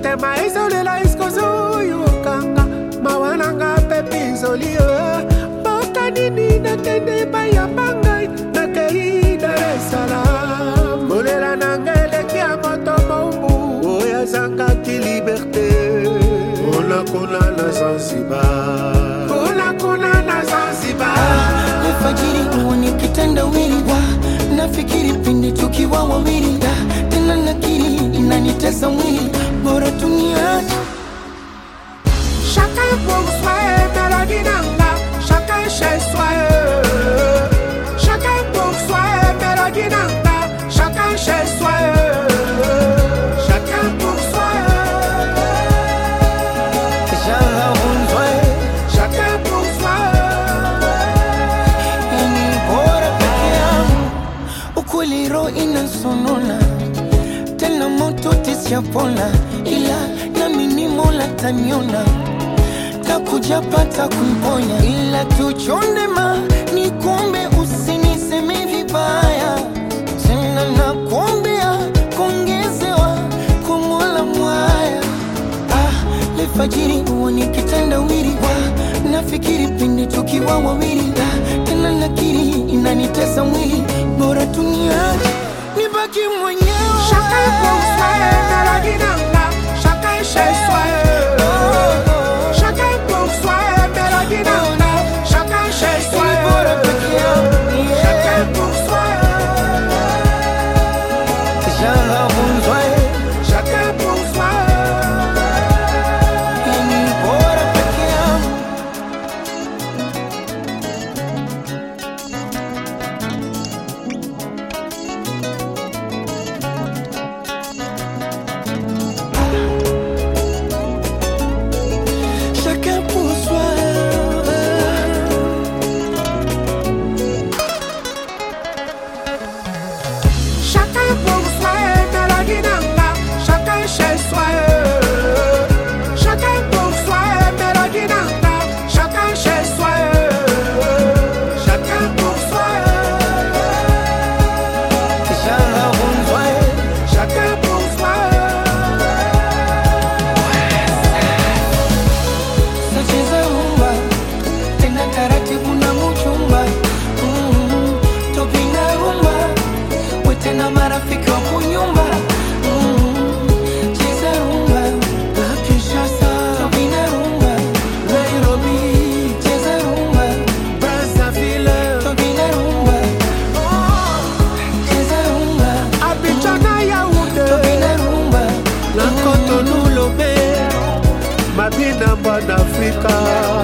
motema ezolela iskozo kanga mawananga pepinzolio boka nini nakende baya bangai nakei Dar es Salaam bolela nangele kia moto mombu oya zanga ki liberté kona na Zanzibar kona na Zanzibar Alfajiri uone kitendawili nafikiri pindi tukiwa wawili tena nakiri inanitesa mwili bora tuniache. Chacun pour soi, mélodie nanga, chacun chez soi. Chacun pour soi, mélodie nanga, chacun chez soi. Chacun pour soi. Chacun pour soi. Ni bora peke yangu, ukweli roho inasonona tena moto tisiyapona, ila nami ni Mola taniona takuja pata kumponya, ila tuchonde ma ni kumbe usiniseme vibaya tena na kuombea kuongezewa kwa Mola mwaya. Alfajiri uone kitendawili nafikiri pindi tukiwa wawili tena nakiri inanitesa mwili bora tuniache nibaki mwenyewe. Chacun pour soi, mélodie nanga, chacun chez soi. Chacun pour soi, mélodie nanga, chacun chez soi. Chacun pour soi. Chacun pour soi. Chacun pour soi, mélodie nanga, chacun chez soi. Chacun pour soi, mélodie nanga, chacun chez soi. Chacun pour soi. Chacun pour soi. Nacheza rumba tena taratibu na mchumba tupina rumba wote na marafiki wa kunyumba cheza rumba la Kinshasa tupina rumba Nairobi cheza rumba Brazzaville tupina rumba cheza rumba Abidjan na Yaoundé tupina rumba na Cotonou Lomé Mabina Bon Africa.